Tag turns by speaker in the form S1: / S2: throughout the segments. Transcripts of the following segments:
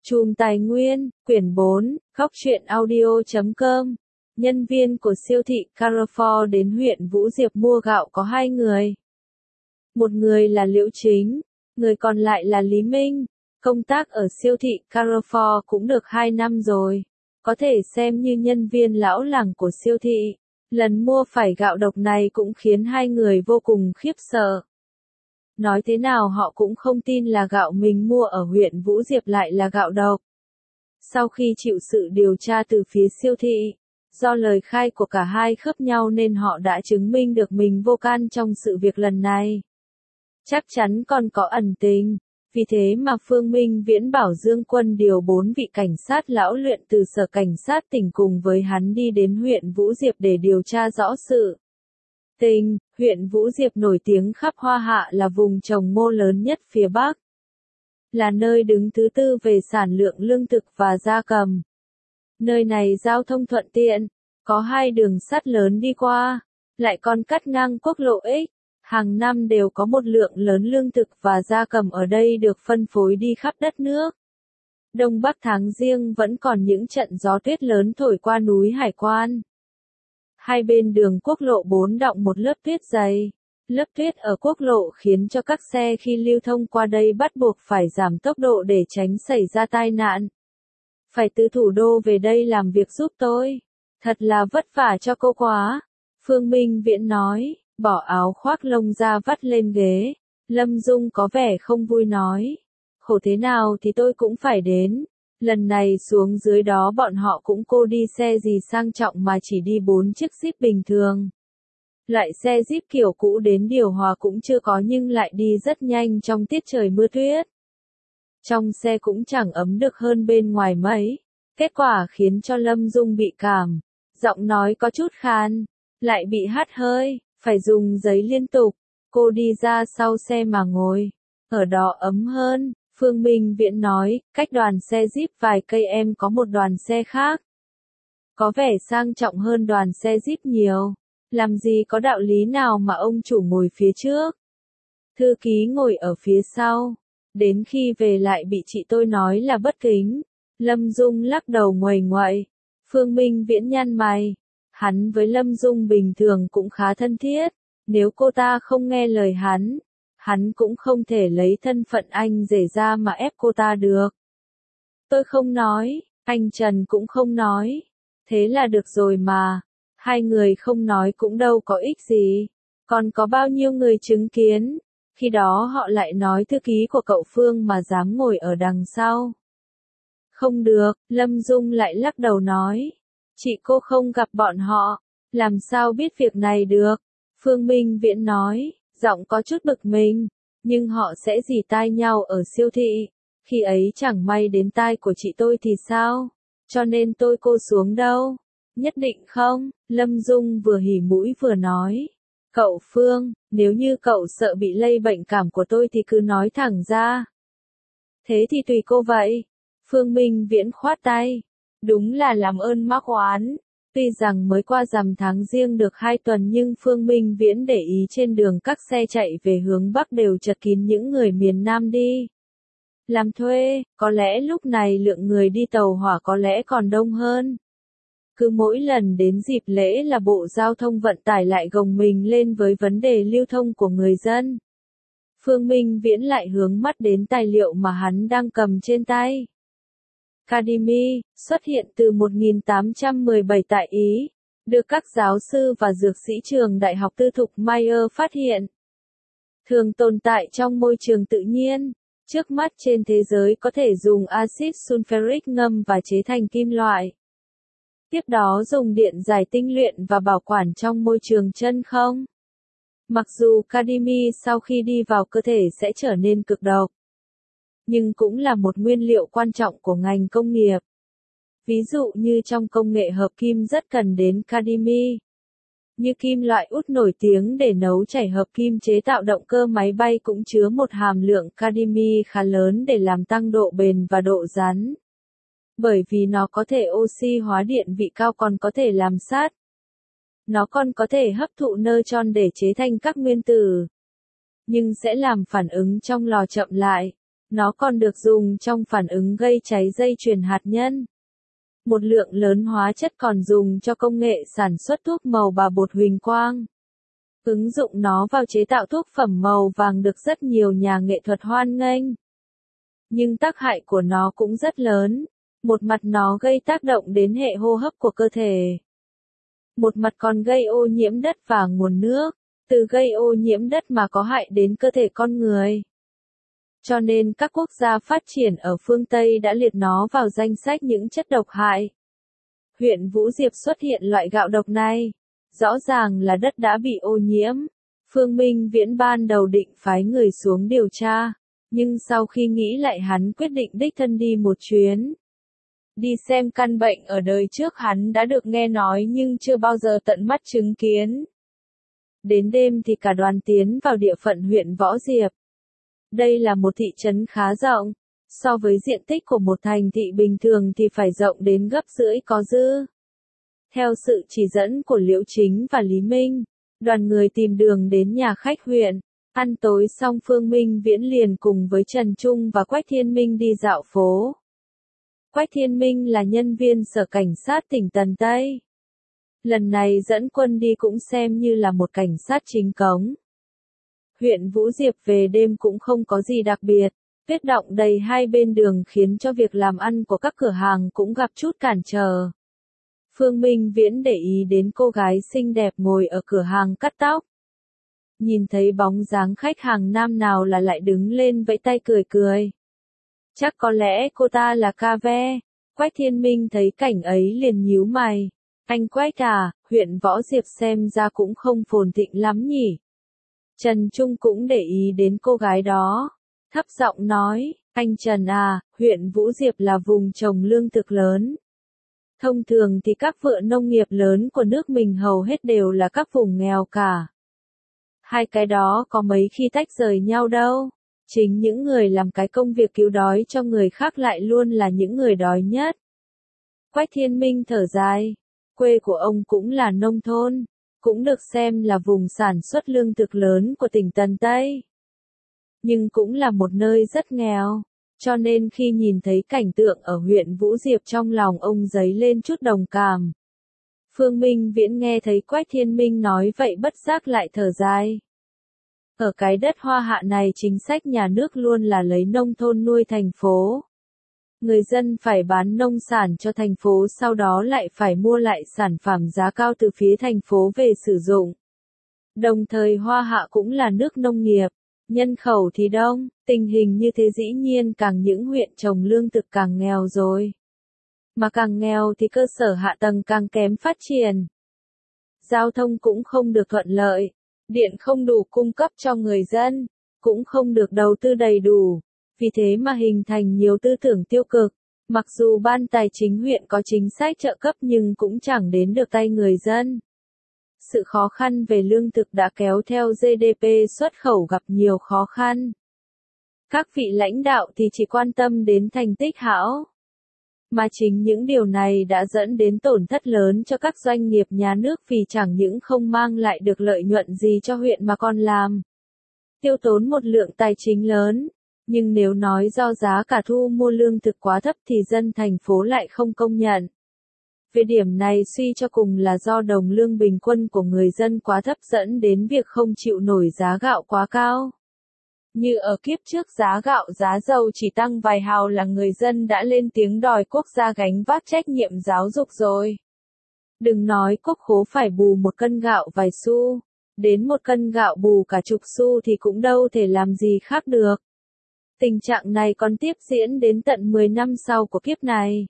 S1: Chùm tài nguyên, quyển 4, góc truyện audio.com. Nhân viên của siêu thị Carrefour đến huyện Vũ Diệp mua gạo có 2 người. Một người là Liễu Chính, người còn lại là Lý Minh. Công tác ở siêu thị Carrefour cũng được 2 năm rồi. Có thể xem như nhân viên lão làng của siêu thị. Lần mua phải gạo độc này cũng khiến 2 người vô cùng khiếp sợ. Nói thế nào họ cũng không tin là gạo mình mua ở huyện Vũ Diệp lại là gạo độc. Sau khi chịu sự điều tra từ phía siêu thị, do lời khai của cả hai khớp nhau nên họ đã chứng minh được mình vô can trong sự việc lần này. Chắc chắn còn có ẩn tình, vì thế mà Phương Minh Viễn bảo Dương Quân điều 4 vị cảnh sát lão luyện từ sở cảnh sát tỉnh cùng với hắn đi đến huyện Vũ Diệp để điều tra rõ sự tình. Huyện Vũ Diệp nổi tiếng khắp Hoa Hạ là vùng trồng ngô lớn nhất phía Bắc. Là nơi đứng thứ 4 về sản lượng lương thực và gia cầm. Nơi này giao thông thuận tiện, có 2 đường sắt lớn đi qua, lại còn cắt ngang quốc lộ X. Hàng năm đều có một lượng lớn lương thực và gia cầm ở đây được phân phối đi khắp đất nước. Đông Bắc tháng Giêng vẫn còn những trận gió tuyết lớn thổi qua núi Hải Quan. Hai bên đường quốc lộ 4 đọng một lớp tuyết dày. Lớp tuyết ở quốc lộ khiến cho các xe khi lưu thông qua đây bắt buộc phải giảm tốc độ để tránh xảy ra tai nạn. Phải từ thủ đô về đây làm việc giúp tôi. Thật là vất vả cho cô quá. Phương Minh Viễn nói, bỏ áo khoác lông ra vắt lên ghế. Lâm Dung có vẻ không vui nói. Khổ thế nào thì tôi cũng phải đến. Lần này xuống dưới đó bọn họ cũng cô đi xe gì sang trọng mà chỉ đi 4 chiếc Jeep bình thường. Loại xe Jeep kiểu cũ đến điều hòa cũng chưa có nhưng lại đi rất nhanh trong tiết trời mưa tuyết. Trong xe cũng chẳng ấm được hơn bên ngoài mấy. Kết quả khiến cho Lâm Dung bị cảm. Giọng nói có chút khan. Lại bị hắt hơi. Phải dùng giấy liên tục. Cô đi ra sau xe mà ngồi. Ở đó ấm hơn. Phương Minh Viễn nói, cách đoàn xe Jeep vài cây em có một đoàn xe khác. Có vẻ sang trọng hơn đoàn xe Jeep nhiều. Làm gì có đạo lý nào mà ông chủ ngồi phía trước. Thư ký ngồi ở phía sau. Đến khi về lại bị chị tôi nói là bất kính. Lâm Dung lắc đầu nguầy nguậy. Phương Minh Viễn nhăn mày. Hắn với Lâm Dung bình thường cũng khá thân thiết. Nếu cô ta không nghe lời hắn cũng không thể lấy thân phận anh rể ra mà ép cô ta được. Tôi không nói, anh Trần cũng không nói. Thế là được rồi mà. 2 người không nói cũng đâu có ích gì. Còn có bao nhiêu người chứng kiến. Khi đó họ lại nói thư ký của cậu Phương mà dám ngồi ở đằng sau. Không được, Lâm Dung lại lắc đầu nói. Chị cô không gặp bọn họ. Làm sao biết việc này được? Phương Minh Viễn nói. Giọng có chút bực mình, nhưng họ sẽ rỉ tai nhau ở siêu thị. Khi ấy chẳng may đến tai của chị tôi thì sao? Cho nên tôi cô xuống đâu? Nhất định không? Lâm Dung vừa hỉ mũi vừa nói. Cậu Phương, nếu như cậu sợ bị lây bệnh cảm của tôi thì cứ nói thẳng ra. Thế thì tùy cô vậy. Phương Minh Viễn khoát tay. Đúng là làm ơn mắc oán. Tuy rằng mới qua rằm tháng Giêng được 2 tuần nhưng Phương Minh Viễn để ý trên đường các xe chạy về hướng Bắc đều chật kín những người miền Nam đi làm thuê, có lẽ lúc này lượng người đi tàu hỏa có lẽ còn đông hơn. Cứ mỗi lần đến dịp lễ là Bộ Giao thông Vận tải lại gồng mình lên với vấn đề lưu thông của người dân. Phương Minh Viễn lại hướng mắt đến tài liệu mà hắn đang cầm trên tay. Academy, xuất hiện từ 1817 tại Ý, được các giáo sư và dược sĩ trường Đại học Tư thục Mayer phát hiện. Thường tồn tại trong môi trường tự nhiên, trước mắt trên thế giới có thể dùng axit sulfuric ngâm và chế thành kim loại. Tiếp đó dùng điện giải tinh luyện và bảo quản trong môi trường chân không. Mặc dù cadimi sau khi đi vào cơ thể sẽ trở nên cực độc, nhưng cũng là một nguyên liệu quan trọng của ngành công nghiệp. Ví dụ như trong công nghệ hợp kim rất cần đến cadimi. Như kim loại út nổi tiếng để nấu chảy hợp kim chế tạo động cơ máy bay cũng chứa một hàm lượng cadimi khá lớn để làm tăng độ bền và độ rắn. Bởi vì nó có thể oxy hóa điện vị cao còn có thể làm sắt. Nó còn có thể hấp thụ neutron để chế thành các nguyên tử. Nhưng sẽ làm phản ứng trong lò chậm lại. Nó còn được dùng trong phản ứng gây cháy dây chuyền hạt nhân. Một lượng lớn hóa chất còn dùng cho công nghệ sản xuất thuốc màu và bột huỳnh quang. Ứng dụng nó vào chế tạo thuốc phẩm màu vàng được rất nhiều nhà nghệ thuật hoan nghênh. Nhưng tác hại của nó cũng rất lớn. Một mặt nó gây tác động đến hệ hô hấp của cơ thể. Một mặt còn gây ô nhiễm đất và nguồn nước. Từ gây ô nhiễm đất mà có hại đến cơ thể con người. Cho nên các quốc gia phát triển ở phương Tây đã liệt nó vào danh sách những chất độc hại. Huyện Vũ Diệp xuất hiện loại gạo độc này. Rõ ràng là đất đã bị ô nhiễm. Phương Minh Viễn ban đầu định phái người xuống điều tra. Nhưng sau khi nghĩ lại hắn quyết định đích thân đi một chuyến. Đi xem căn bệnh ở đời trước hắn đã được nghe nói nhưng chưa bao giờ tận mắt chứng kiến. Đến đêm thì cả đoàn tiến vào địa phận huyện Võ Diệp. Đây là một thị trấn khá rộng. So với diện tích của một thành thị bình thường thì phải rộng đến gấp rưỡi có dư. Theo sự chỉ dẫn của Liễu Chính và Lý Minh, đoàn người tìm đường đến nhà khách huyện. Ăn tối xong Phương Minh Viễn liền cùng với Trần Trung và Quách Thiên Minh đi dạo phố. Quách Thiên Minh là nhân viên sở cảnh sát tỉnh Tần Tây. Lần này dẫn quân đi cũng xem như là một cảnh sát chính cống. Huyện Vũ Diệp về đêm cũng không có gì đặc biệt. Tuyết đọng đầy hai bên đường khiến cho việc làm ăn của các cửa hàng cũng gặp chút cản trở. Phương Minh Viễn để ý đến cô gái xinh đẹp ngồi ở cửa hàng cắt tóc. Nhìn thấy bóng dáng khách hàng nam nào là lại đứng lên vẫy tay cười cười. Chắc có lẽ cô ta là Ca Ve. Quách Thiên Minh thấy cảnh ấy liền nhíu mày. Anh Quách à, huyện Võ Diệp xem ra cũng không phồn thịnh lắm nhỉ. Trần Trung cũng để ý đến cô gái đó. Thấp giọng nói, anh Trần à, huyện Vũ Diệp là vùng trồng lương thực lớn. Thông thường thì các vựa nông nghiệp lớn của nước mình hầu hết đều là các vùng nghèo cả. Hai cái đó có mấy khi tách rời nhau đâu. Chính những người làm cái công việc cứu đói cho người khác lại luôn là những người đói nhất. Quách Thiên Minh thở dài. Quê của ông cũng là nông thôn. Cũng được xem là vùng sản xuất lương thực lớn của tỉnh Tần Tây. Nhưng cũng là một nơi rất nghèo. Cho nên khi nhìn thấy cảnh tượng ở huyện Vũ Diệp trong lòng ông dấy lên chút đồng cảm. Phương Minh Viễn nghe thấy Quách Thiên Minh nói vậy bất giác lại thở dài. Ở cái đất Hoa Hạ này chính sách nhà nước luôn là lấy nông thôn nuôi thành phố. Người dân phải bán nông sản cho thành phố sau đó lại phải mua lại sản phẩm giá cao từ phía thành phố về sử dụng. Đồng thời Hoa Hạ cũng là nước nông nghiệp, nhân khẩu thì đông, tình hình như thế dĩ nhiên càng những huyện trồng lương thực càng nghèo rồi. Mà càng nghèo thì cơ sở hạ tầng càng kém phát triển. Giao thông cũng không được thuận lợi, điện không đủ cung cấp cho người dân, cũng không được đầu tư đầy đủ. Vì thế mà hình thành nhiều tư tưởng tiêu cực. Mặc dù ban tài chính huyện có chính sách trợ cấp nhưng cũng chẳng đến được tay người dân. Sự khó khăn về lương thực đã kéo theo GDP xuất khẩu gặp nhiều khó khăn. Các vị lãnh đạo thì chỉ quan tâm đến thành tích hão. Mà chính những điều này đã dẫn đến tổn thất lớn cho các doanh nghiệp nhà nước vì chẳng những không mang lại được lợi nhuận gì cho huyện mà còn làm tiêu tốn một lượng tài chính lớn. Nhưng nếu nói do giá cả thu mua lương thực quá thấp thì dân thành phố lại không công nhận. Về điểm này suy cho cùng là do đồng lương bình quân của người dân quá thấp dẫn đến việc không chịu nổi giá gạo quá cao. Như ở kiếp trước giá gạo giá dầu chỉ tăng vài hào là người dân đã lên tiếng đòi quốc gia gánh vác trách nhiệm giáo dục rồi. Đừng nói quốc khố phải bù một cân gạo vài xu, đến một cân gạo bù cả chục xu thì cũng đâu thể làm gì khác được. Tình trạng này còn tiếp diễn đến tận 10 năm sau của kiếp này.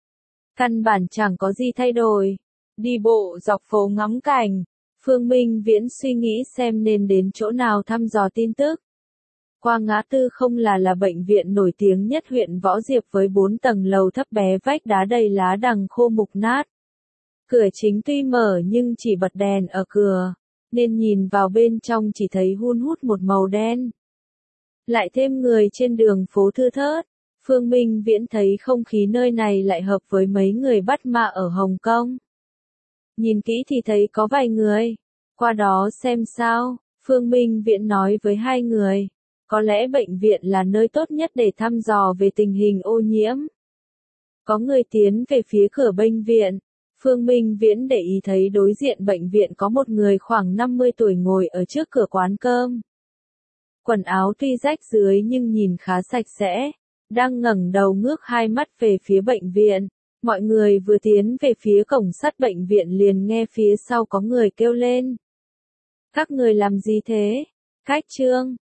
S1: Căn bản chẳng có gì thay đổi. Đi bộ dọc phố ngắm cảnh, Phương Minh Viễn suy nghĩ xem nên đến chỗ nào thăm dò tin tức. Qua ngã tư không là bệnh viện nổi tiếng nhất huyện Võ Diệp với 4 tầng lầu thấp bé vách đá đầy lá đằng khô mục nát. Cửa chính tuy mở nhưng chỉ bật đèn ở cửa, nên nhìn vào bên trong chỉ thấy hun hút một màu đen. Lại thêm người trên đường phố thưa thớt, Phương Minh Viễn thấy không khí nơi này lại hợp với mấy người bắt ma ở Hồng Kông. Nhìn kỹ thì thấy có vài người, qua đó xem sao, Phương Minh Viễn nói với hai người, Có lẽ bệnh viện là nơi tốt nhất để thăm dò về tình hình ô nhiễm. Có người tiến về phía cửa bệnh viện. Phương Minh Viễn để ý thấy đối diện bệnh viện có một người khoảng 50 tuổi ngồi ở trước cửa quán cơm. Quần áo tuy rách rưới nhưng nhìn khá sạch sẽ, đang ngẩng đầu ngước hai mắt về phía bệnh viện. Mọi người vừa tiến về phía cổng sắt bệnh viện liền nghe phía sau có người kêu lên. Các người làm gì thế? Khách Trương,